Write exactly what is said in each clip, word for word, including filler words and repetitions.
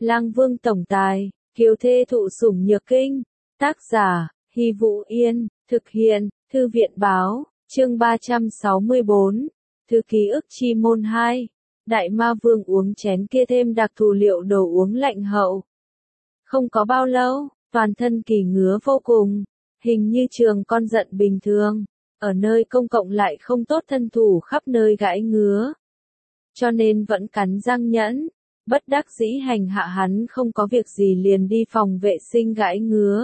Lang Vương tổng tài, kiều thê thụ sủng nhược kinh. Tác giả, Hy Vũ Yên, thực hiện, Thư viện báo, chương ba trăm sáu mươi bốn, Thư ký ức chi môn hai. Đại Ma Vương uống chén kia thêm đặc thù liệu đồ uống lạnh hậu. Không có bao lâu, toàn thân kỳ ngứa vô cùng, hình như trường con giận bình thường, ở nơi công cộng lại không tốt thân thủ khắp nơi gãi ngứa. Cho nên vẫn cắn răng nhẫn, bất đắc dĩ hành hạ hắn không có việc gì liền đi phòng vệ sinh gãi ngứa.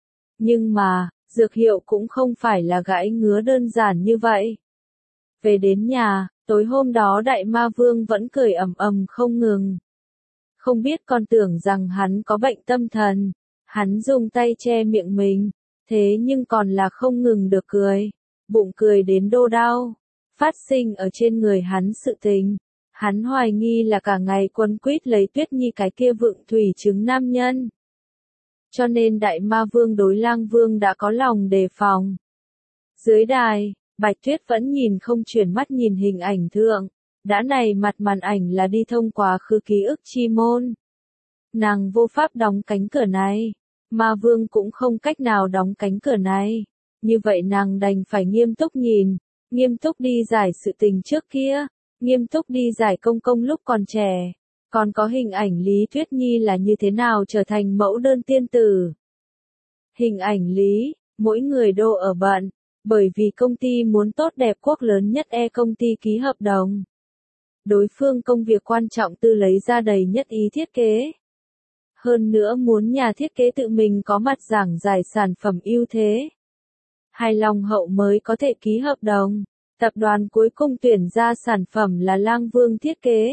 Nhưng mà, dược hiệu cũng không phải là gãi ngứa đơn giản như vậy. Về đến nhà, tối hôm đó Đại Ma Vương vẫn cười ầm ầm không ngừng. Không biết còn tưởng rằng hắn có bệnh tâm thần, hắn dùng tay che miệng mình, thế nhưng còn là không ngừng được cười, bụng cười đến đô đau, phát sinh ở trên người hắn sự tình. Hắn hoài nghi là cả ngày quấn quýt lấy Tuyết Nhi cái kia vựng thủy trứng nam nhân. Cho nên Đại Ma Vương đối Lang Vương đã có lòng đề phòng. Dưới đài, Bạch Tuyết vẫn nhìn không chuyển mắt nhìn hình ảnh thượng, đã này mặt màn ảnh là đi thông quá khứ ký ức chi môn. Nàng vô pháp đóng cánh cửa này, Ma Vương cũng không cách nào đóng cánh cửa này, như vậy nàng đành phải nghiêm túc nhìn, nghiêm túc đi giải sự tình trước kia, nghiêm túc đi giải công công lúc còn trẻ, còn có hình ảnh Lý Tuyết Nhi là như thế nào trở thành mẫu đơn tiên tử. Hình ảnh Lý, mỗi người đô ở bận, bởi vì công ty muốn tốt đẹp quốc lớn nhất E công ty ký hợp đồng. Đối phương công việc quan trọng tư lấy ra đầy nhất ý thiết kế. Hơn nữa muốn nhà thiết kế tự mình có mặt giảng giải sản phẩm ưu thế. Hài lòng hậu mới có thể ký hợp đồng. Tập đoàn cuối cùng tuyển ra sản phẩm là Lang Vương thiết kế.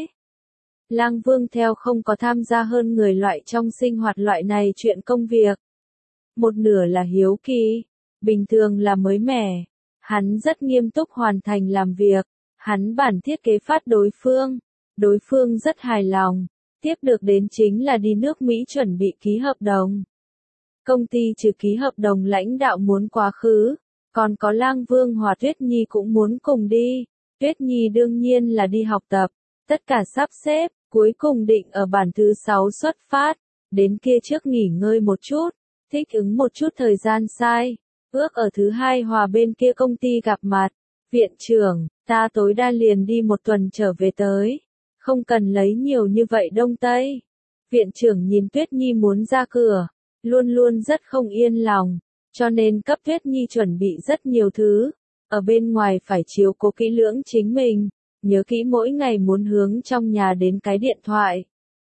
Lang Vương theo không có tham gia hơn người loại trong sinh hoạt loại này chuyện công việc. Một nửa là hiếu kỳ, bình thường là mới mẻ. Hắn rất nghiêm túc hoàn thành làm việc. Hắn bản thiết kế phát đối phương. Đối phương rất hài lòng. Tiếp được đến chính là đi nước Mỹ chuẩn bị ký hợp đồng. Công ty trừ ký hợp đồng lãnh đạo muốn quá khứ. Còn có Lang Vương hòa Tuyết Nhi cũng muốn cùng đi. Tuyết Nhi đương nhiên là đi học tập. Tất cả sắp xếp, cuối cùng định ở bản thứ sáu xuất phát. Đến kia trước nghỉ ngơi một chút. Thích ứng một chút thời gian sai. Ước ở thứ hai hòa bên kia công ty gặp mặt. Viện trưởng, ta tối đa liền đi một tuần trở về tới. Không cần lấy nhiều như vậy đông tây. Viện trưởng nhìn Tuyết Nhi muốn ra cửa. Luôn luôn rất không yên lòng. Cho nên cấp Tuyết Nhi chuẩn bị rất nhiều thứ. Ở bên ngoài phải chiếu cố kỹ lưỡng chính mình. Nhớ kỹ mỗi ngày muốn hướng trong nhà đến cái điện thoại.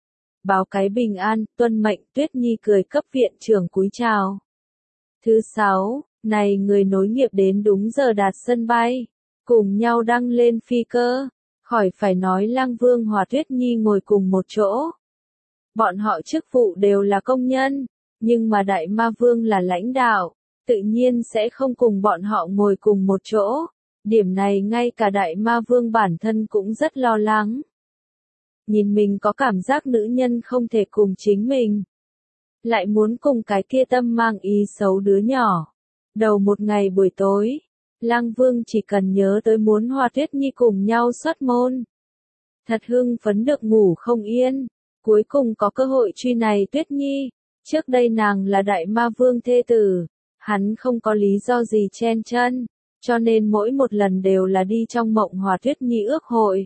Báo cái bình an, tuân mệnh. Tuyết Nhi cười cấp viện trưởng cúi chào. Thứ sáu, này người nối nghiệp đến đúng giờ đạt sân bay. Cùng nhau đăng lên phi cơ. Khỏi phải nói Lang Vương hòa Tuyết Nhi ngồi cùng một chỗ. Bọn họ chức vụ đều là công nhân. Nhưng mà Đại Ma Vương là lãnh đạo. Tự nhiên sẽ không cùng bọn họ ngồi cùng một chỗ. Điểm này ngay cả Đại Ma Vương bản thân cũng rất lo lắng. Nhìn mình có cảm giác nữ nhân không thể cùng chính mình. Lại muốn cùng cái kia tâm mang ý xấu đứa nhỏ. Đầu một ngày buổi tối, Lang Vương chỉ cần nhớ tới muốn hòa Tuyết Nhi cùng nhau xuất môn. Thật hưng phấn được ngủ không yên. Cuối cùng có cơ hội truy này Tuyết Nhi. Trước đây nàng là Đại Ma Vương thê tử. Hắn không có lý do gì chen chân, cho nên mỗi một lần đều là đi trong mộng hòa Tuyết Nhi ước hội.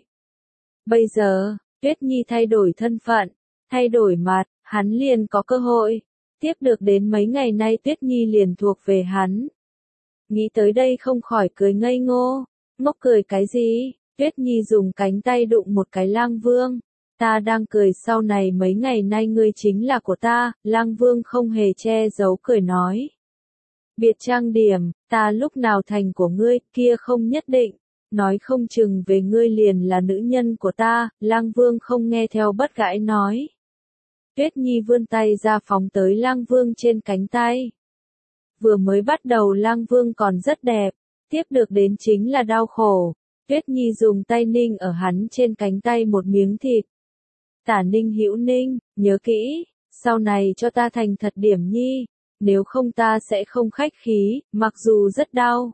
Bây giờ, Tuyết Nhi thay đổi thân phận, thay đổi mặt, hắn liền có cơ hội. Tiếp được đến mấy ngày nay Tuyết Nhi liền thuộc về hắn. Nghĩ tới đây không khỏi cười ngây ngô, ngốc cười cái gì, Tuyết Nhi dùng cánh tay đụng một cái Lang Vương. Ta đang cười sau này mấy ngày nay ngươi chính là của ta, Lang Vương không hề che giấu cười nói. Biệt trang điểm, ta lúc nào thành của ngươi, kia không nhất định, nói không chừng về ngươi liền là nữ nhân của ta, Lang Vương không nghe theo bất gãi nói. Tuyết Nhi vươn tay ra phóng tới Lang Vương trên cánh tay. Vừa mới bắt đầu Lang Vương còn rất đẹp, tiếp được đến chính là đau khổ. Tuyết Nhi dùng tay ninh ở hắn trên cánh tay một miếng thịt. Tả ninh hữu ninh, nhớ kỹ, sau này cho ta thành thật điểm nhi. Nếu không ta sẽ không khách khí, mặc dù rất đau.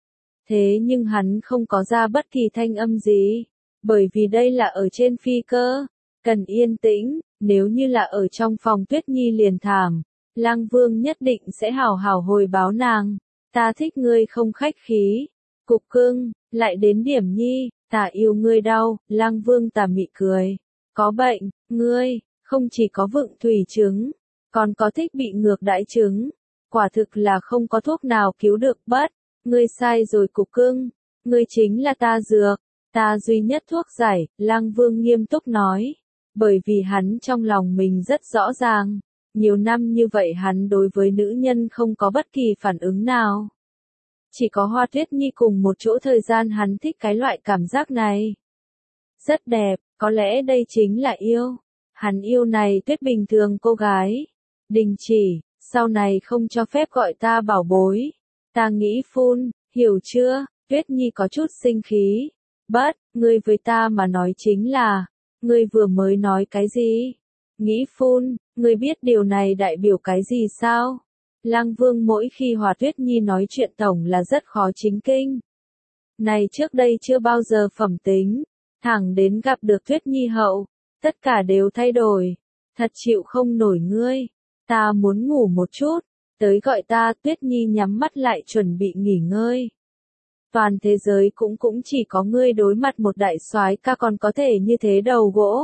Thế nhưng hắn không có ra bất kỳ thanh âm gì. Bởi vì đây là ở trên phi cơ. cần yên tĩnh, nếu như là ở trong phòng Tuyết Nhi liền thảm, Lang Vương nhất định sẽ hảo hảo hồi báo nàng, ta thích ngươi không khách khí, cục cưng, lại đến điểm nhi, ta yêu ngươi đau, Lang Vương tà mị cười, có bệnh, ngươi, không chỉ có vựng thủy chứng, còn có thích bị ngược đãi chứng, quả thực là không có thuốc nào cứu được bất, ngươi sai rồi cục cưng, ngươi chính là ta dược, ta duy nhất thuốc giải, Lang Vương nghiêm túc nói, bởi vì hắn trong lòng mình rất rõ ràng, nhiều năm như vậy hắn đối với nữ nhân không có bất kỳ phản ứng nào. Chỉ có Hoa Tuyết Nhi cùng một chỗ thời gian hắn thích cái loại cảm giác này. Rất đẹp, có lẽ đây chính là yêu. Hắn yêu này Tuyết bình thường cô gái. Đình chỉ, sau này không cho phép gọi ta bảo bối. Ta nghĩ phun, hiểu chưa? Tuyết Nhi có chút sinh khí. Bất, ngươi với ta mà nói chính là, ngươi vừa mới nói cái gì? Nghĩ phun, ngươi biết điều này đại biểu cái gì sao? Lang Vương mỗi khi Hòa Tuyết Nhi nói chuyện tổng là rất khó chính kinh. Này trước đây chưa bao giờ phẩm tính, thẳng đến gặp được Tuyết Nhi hậu, tất cả đều thay đổi. Thật chịu không nổi ngươi, ta muốn ngủ một chút, tới gọi ta. Tuyết Nhi nhắm mắt lại chuẩn bị nghỉ ngơi. Toàn thế giới cũng cũng chỉ có ngươi đối mặt một đại soái ca còn có thể như thế đầu gỗ.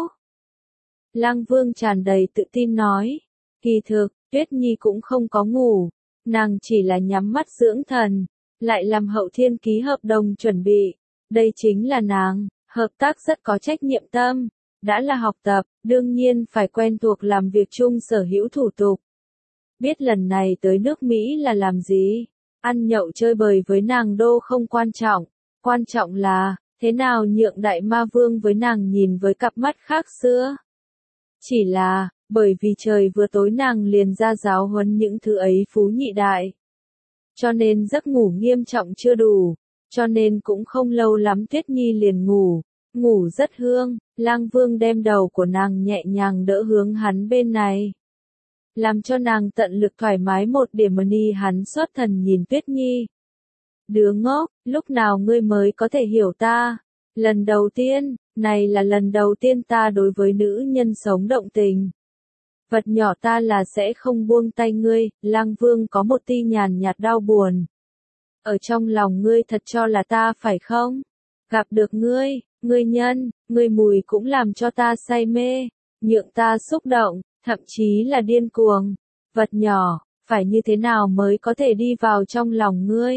Lang Vương tràn đầy tự tin nói, kỳ thực, Tuyết Nhi cũng không có ngủ, nàng chỉ là nhắm mắt dưỡng thần, lại làm Hậu Thiên ký hợp đồng chuẩn bị, đây chính là nàng, hợp tác rất có trách nhiệm tâm, đã là học tập, đương nhiên phải quen thuộc làm việc chung sở hữu thủ tục. Biết lần này tới nước Mỹ là làm gì, ăn nhậu chơi bời với nàng đô không quan trọng, quan trọng là, thế nào nhượng đại ma vương với nàng nhìn với cặp mắt khác xưa. Chỉ là, bởi vì trời vừa tối nàng liền ra giáo huấn những thứ ấy phú nhị đại. Cho nên giấc ngủ nghiêm trọng chưa đủ, cho nên cũng không lâu lắm Tuyết Nhi liền ngủ, ngủ rất hương, Lang Vương đem đầu của nàng nhẹ nhàng đỡ hướng hắn bên này. Làm cho nàng tận lực thoải mái một điểm mà ni hắn xuất thần nhìn Tuyết Nhi. Đứa ngốc, lúc nào ngươi mới có thể hiểu ta? Lần đầu tiên, này là lần đầu tiên ta đối với nữ nhân sống động tình. Vật nhỏ ta là sẽ không buông tay ngươi, Lang Vương có một tia nhàn nhạt đau buồn. Ở trong lòng ngươi thật cho là ta phải không? Gặp được ngươi, ngươi nhân, ngươi mùi cũng làm cho ta say mê, nhượng ta xúc động, thậm chí là điên cuồng. Vật nhỏ, phải như thế nào mới có thể đi vào trong lòng ngươi?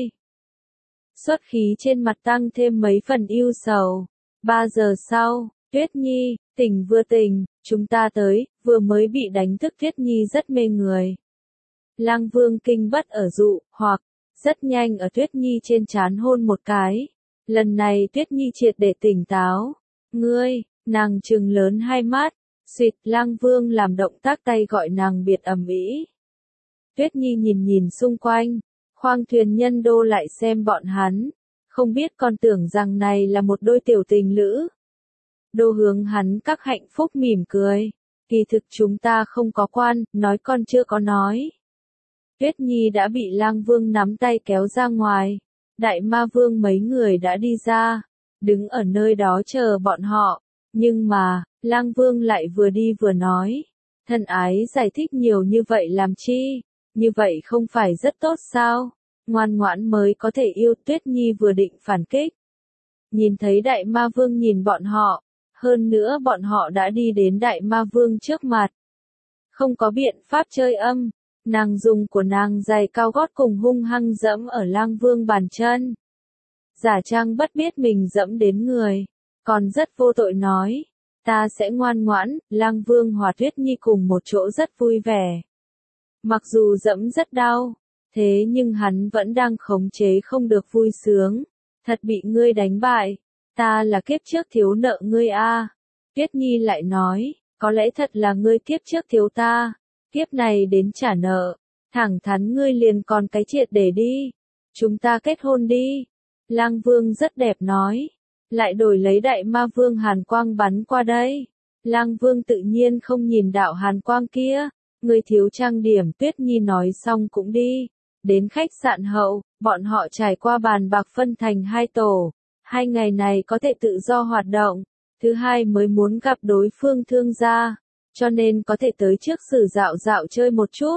Xuất khí trên mặt tăng thêm mấy phần ưu sầu. Ba giờ sau, Tuyết Nhi, tỉnh vừa tỉnh, chúng ta tới, vừa mới bị đánh thức. Tuyết Nhi rất mê người. Lang Vương kinh bất ở dụ, hoặc, rất nhanh ở Tuyết Nhi trên trán hôn một cái. Lần này Tuyết Nhi triệt để tỉnh táo. Ngươi, nàng trừng lớn hai mắt, xịt. Lang Vương làm động tác tay gọi nàng biệt ầm ĩ. Tuyết Nhi nhìn nhìn xung quanh, khoang thuyền nhân đô lại xem bọn hắn, không biết còn tưởng rằng này là một đôi tiểu tình lữ. Đô hướng hắn các hạnh phúc mỉm cười, kỳ thực chúng ta không có quan, nói con chưa có nói. Tuyết Nhi đã bị Lang Vương nắm tay kéo ra ngoài, đại ma vương mấy người đã đi ra, đứng ở nơi đó chờ bọn họ, nhưng mà, Lang Vương lại vừa đi vừa nói, thân ái giải thích nhiều như vậy làm chi, như vậy không phải rất tốt sao? Ngoan ngoãn mới có thể yêu. Tuyết Nhi vừa định phản kích. Nhìn thấy đại ma vương nhìn bọn họ, hơn nữa bọn họ đã đi đến đại ma vương trước mặt. Không có biện pháp chơi âm, nàng dùng của nàng giày cao gót cùng hung hăng dẫm ở Lang Vương bàn chân. Giả trang bất biết mình dẫm đến người, còn rất vô tội nói, ta sẽ ngoan ngoãn. Lang Vương hòa Tuyết Nhi cùng một chỗ rất vui vẻ. Mặc dù dẫm rất đau, thế nhưng hắn vẫn đang khống chế không được vui sướng. Thật bị ngươi đánh bại, ta là kiếp trước thiếu nợ ngươi a. Tuyết Nhi lại nói, có lẽ thật là ngươi kiếp trước thiếu ta, kiếp này đến trả nợ, thẳng thắn ngươi liền còn cái triệt để đi. Chúng ta kết hôn đi. Lang Vương rất đẹp nói, lại đổi lấy đại ma vương hàn quang bắn qua đây. Lang Vương tự nhiên không nhìn đạo hàn quang kia, ngươi thiếu trang điểm. Tuyết Nhi nói xong cũng đi. Đến khách sạn hậu, bọn họ trải qua bàn bạc phân thành hai tổ, hai ngày này có thể tự do hoạt động, thứ hai mới muốn gặp đối phương thương gia, cho nên có thể tới trước Sử dạo dạo chơi một chút.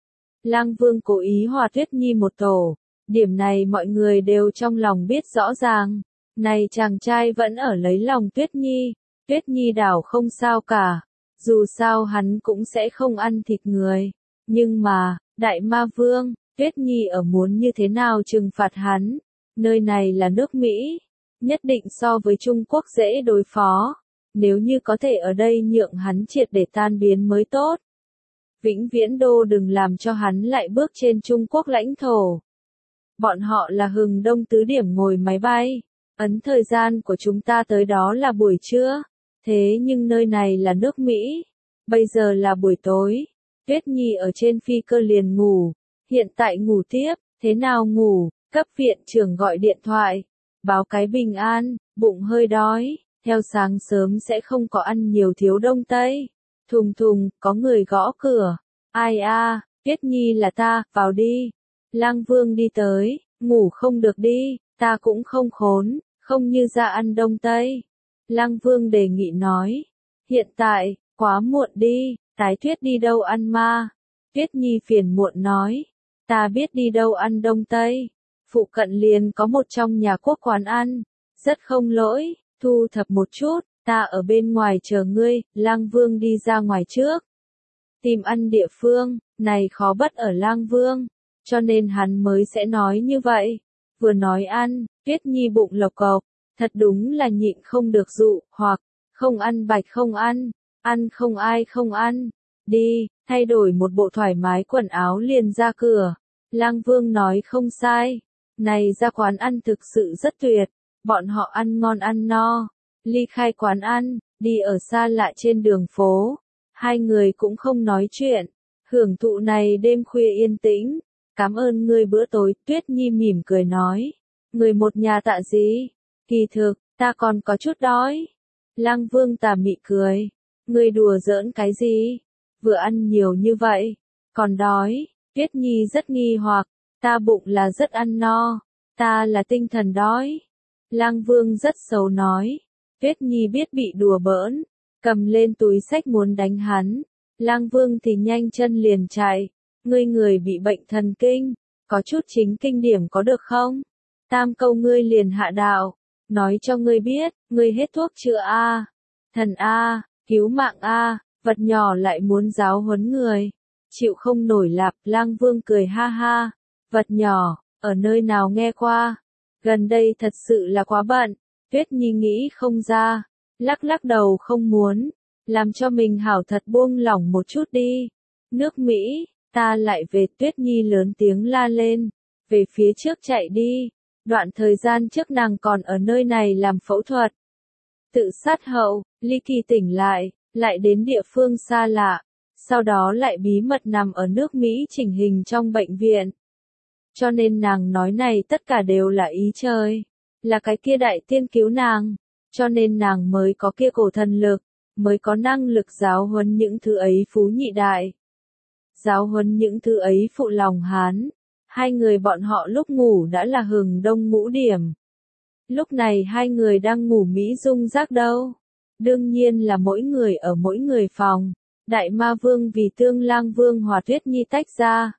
Lang Vương cố ý hòa Tuyết Nhi một tổ, điểm này mọi người đều trong lòng biết rõ ràng. Này chàng trai vẫn ở lấy lòng Tuyết Nhi, Tuyết Nhi đảo không sao cả, dù sao hắn cũng sẽ không ăn thịt người. Nhưng mà, Đại Ma Vương, Tuyết Nhi ở muốn như thế nào trừng phạt hắn, nơi này là nước Mỹ, nhất định so với Trung Quốc dễ đối phó, nếu như có thể ở đây nhượng hắn triệt để tan biến mới tốt. Vĩnh viễn đô đừng làm cho hắn lại bước trên Trung Quốc lãnh thổ. Bọn họ là hừng đông tứ điểm ngồi máy bay, ấn thời gian của chúng ta tới đó là buổi trưa, thế nhưng nơi này là nước Mỹ, bây giờ là buổi tối. Tuyết Nhi ở trên phi cơ liền ngủ, hiện tại ngủ tiếp, thế nào ngủ, cấp viện trưởng gọi điện thoại, báo cái bình an, bụng hơi đói, theo sáng sớm sẽ không có ăn nhiều thiếu đông tây. Thùng thùng, có người gõ cửa, ai a, Tuyết Nhi là ta, vào đi. Lang Vương đi tới, ngủ không được đi, ta cũng không khốn, không như ra ăn đông tây. Lang Vương đề nghị nói, hiện tại, quá muộn đi, Tái Tuyết đi đâu ăn ma? Tuyết Nhi phiền muộn nói, ta biết đi đâu ăn đông tây, phụ cận liền có một trong nhà quốc quán ăn, rất không lỗi, thu thập một chút, ta ở bên ngoài chờ ngươi. Lang Vương đi ra ngoài trước, tìm ăn địa phương, này khó bất ở Lang Vương, cho nên hắn mới sẽ nói như vậy. Vừa nói ăn, Tuyết Nhi bụng lộc cộc, thật đúng là nhịn không được dụ, hoặc, không ăn bạch không ăn, ăn không ai không ăn, đi, thay đổi một bộ thoải mái quần áo liền ra cửa. Lang Vương nói không sai, này ra quán ăn thực sự rất tuyệt, bọn họ ăn ngon ăn no, ly khai quán ăn, đi ở xa lạ trên đường phố, hai người cũng không nói chuyện, hưởng thụ này đêm khuya yên tĩnh. Cảm ơn ngươi bữa tối, Tuyết Nhi mỉm cười nói, người một nhà tạ gì, kỳ thực, ta còn có chút đói. Lang Vương tà mị cười, ngươi đùa giỡn cái gì, vừa ăn nhiều như vậy, còn đói. Tuyết Nhi rất nghi hoặc, ta bụng là rất ăn no, ta là tinh thần đói. Lang Vương rất xấu nói, Tuyết Nhi biết bị đùa bỡn, cầm lên túi xách muốn đánh hắn. Lang Vương thì nhanh chân liền chạy, ngươi người bị bệnh thần kinh, có chút chính kinh điểm có được không? Tam câu ngươi liền hạ đạo, nói cho ngươi biết, ngươi hết thuốc chữa a, thần a, cứu mạng a, vật nhỏ lại muốn giáo huấn người. Chịu không nổi lạp. Lang Vương cười ha ha, vật nhỏ, ở nơi nào nghe qua, gần đây thật sự là quá bận. Tuyết Nhi nghĩ không ra, lắc lắc đầu không muốn, làm cho mình hảo thật buông lỏng một chút đi. Nước Mỹ, ta lại về. Tuyết Nhi lớn tiếng la lên, về phía trước chạy đi, đoạn thời gian trước nàng còn ở nơi này làm phẫu thuật. Tự sát hậu, ly kỳ tỉnh lại, lại đến địa phương xa lạ, sau đó lại bí mật nằm ở nước Mỹ chỉnh hình trong bệnh viện. Cho nên nàng nói này tất cả đều là ý trời, là cái kia đại tiên cứu nàng, cho nên nàng mới có kia cổ thần lực, mới có năng lực giáo huấn những thứ ấy phú nhị đại. Giáo huấn những thứ ấy phụ lòng Hán. Hai người bọn họ lúc ngủ đã là hừng đông ngũ điểm. Lúc này hai người đang ngủ mỹ dung giác đâu. Đương nhiên là mỗi người ở mỗi người phòng. Đại Ma Vương vì tương Lang Vương hòa Tuyết Nhi tách ra,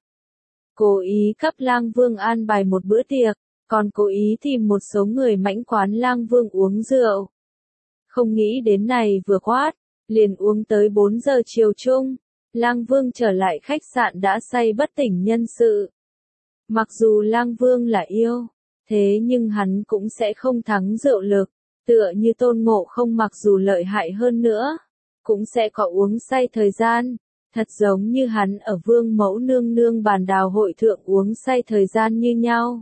cố ý cấp Lang Vương an bài một bữa tiệc, còn cố ý tìm một số người mãnh quán Lang Vương uống rượu. Không nghĩ đến này vừa quát, liền uống tới bốn giờ chiều chung, Lang Vương trở lại khách sạn đã say bất tỉnh nhân sự. Mặc dù Lang Vương là yêu, thế nhưng hắn cũng sẽ không thắng rượu lực, tựa như Tôn Ngộ Không mặc dù lợi hại hơn nữa, cũng sẽ có uống say thời gian, thật giống như hắn ở Vương Mẫu nương nương bàn đào hội thượng uống say thời gian như nhau.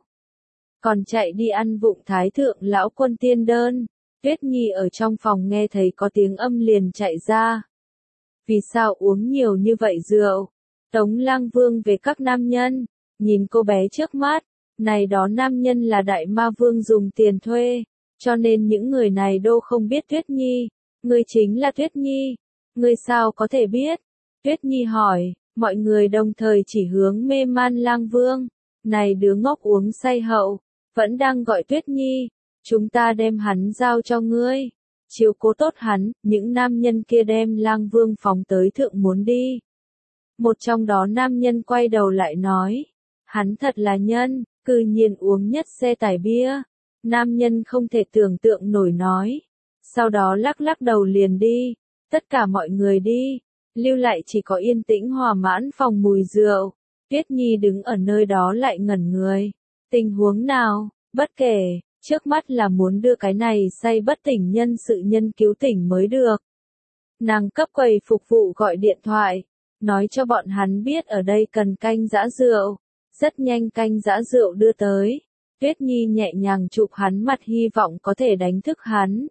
Còn chạy đi ăn vụng Thái thượng lão quân tiên đơn. Tuyết Nhi ở trong phòng nghe thấy có tiếng âm liền chạy ra. Vì sao uống nhiều như vậy rượu? Tống Lang Vương về các nam nhân, nhìn cô bé trước mắt, này đó nam nhân là Đại Ma Vương dùng tiền thuê, cho nên những người này đô không biết Tuyết Nhi. Ngươi chính là Tuyết Nhi, ngươi sao có thể biết? Tuyết Nhi hỏi, mọi người đồng thời chỉ hướng mê man Lang Vương, này đứa ngốc uống say hậu, vẫn đang gọi Tuyết Nhi, chúng ta đem hắn giao cho ngươi, chiếu cố tốt hắn, những nam nhân kia đem Lang Vương phóng tới thượng muốn đi. Một trong đó nam nhân quay đầu lại nói, hắn thật là nhân, cư nhiên uống nhất xe tải bia. Nam nhân không thể tưởng tượng nổi nói. Sau đó lắc lắc đầu liền đi, tất cả mọi người đi, lưu lại chỉ có yên tĩnh hòa mãn phòng mùi rượu. Tuyết Nhi đứng ở nơi đó lại ngẩn người. Tình huống nào, bất kể, trước mắt là muốn đưa cái này say bất tỉnh nhân sự nhân cứu tỉnh mới được. Nàng cấp quầy phục vụ gọi điện thoại, nói cho bọn hắn biết ở đây cần canh giã rượu. Rất nhanh canh giã rượu đưa tới. Tuyết Nhi nhẹ nhàng chụp hắn mặt hy vọng có thể đánh thức hắn.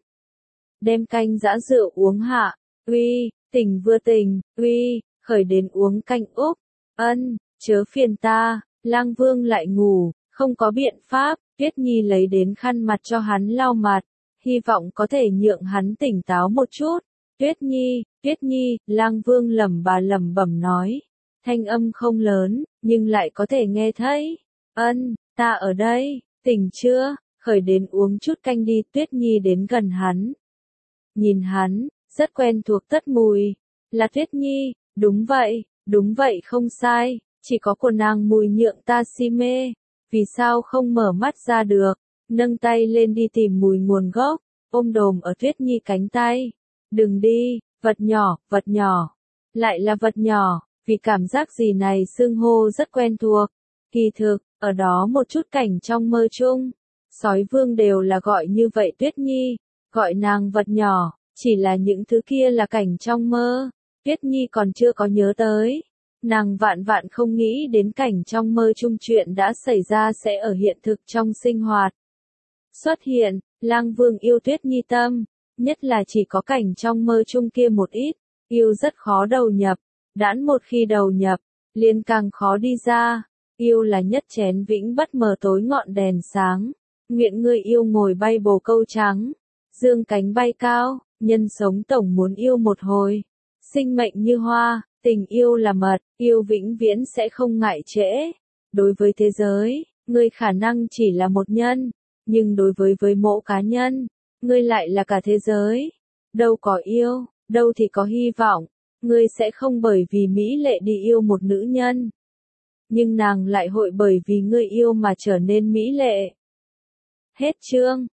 Đem canh giã rượu uống hạ, uy, tỉnh vừa tỉnh, uy, khởi đến uống canh úp, ân, chớ phiền ta, Lang Vương lại ngủ, không có biện pháp, Tuyết Nhi lấy đến khăn mặt cho hắn lau mặt, hy vọng có thể nhượng hắn tỉnh táo một chút. Tuyết Nhi, Tuyết Nhi, Lang Vương lẩm bà lẩm bẩm nói, thanh âm không lớn, nhưng lại có thể nghe thấy, ân, ta ở đây, tỉnh chưa, khởi đến uống chút canh đi. Tuyết Nhi đến gần hắn. Nhìn hắn, rất quen thuộc tất mùi. Là Tuyết Nhi, đúng vậy, đúng vậy không sai, chỉ có của nàng mùi nhượng ta si mê. Vì sao không mở mắt ra được, nâng tay lên đi tìm mùi nguồn gốc, ôm đồm ở Tuyết Nhi cánh tay. Đừng đi, vật nhỏ, vật nhỏ, lại là vật nhỏ, vì cảm giác gì này xưng hô rất quen thuộc. Kỳ thực, ở đó một chút cảnh trong mơ chung, sói vương đều là gọi như vậy Tuyết Nhi, gọi nàng vật nhỏ, chỉ là những thứ kia là cảnh trong mơ, Tuyết Nhi còn chưa có nhớ tới. Nàng vạn vạn không nghĩ đến cảnh trong mơ chung chuyện đã xảy ra sẽ ở hiện thực trong sinh hoạt. Xuất hiện, Lang Vương yêu Tuyết Nhi tâm, nhất là chỉ có cảnh trong mơ chung kia một ít, yêu rất khó đầu nhập, đãn một khi đầu nhập, liền càng khó đi ra. Yêu là nhất chén vĩnh bất mờ tối ngọn đèn sáng, nguyện người yêu ngồi bay bồ câu trắng, dương cánh bay cao, nhân sống tổng muốn yêu một hồi. Sinh mệnh như hoa, tình yêu là mật, yêu vĩnh viễn sẽ không ngại trễ. Đối với thế giới, ngươi khả năng chỉ là một nhân, nhưng đối với với mỗi cá nhân, ngươi lại là cả thế giới. Đâu có yêu, đâu thì có hy vọng, ngươi sẽ không bởi vì mỹ lệ đi yêu một nữ nhân. Nhưng nàng lại hội bởi vì ngươi yêu mà trở nên mỹ lệ. Hết chương.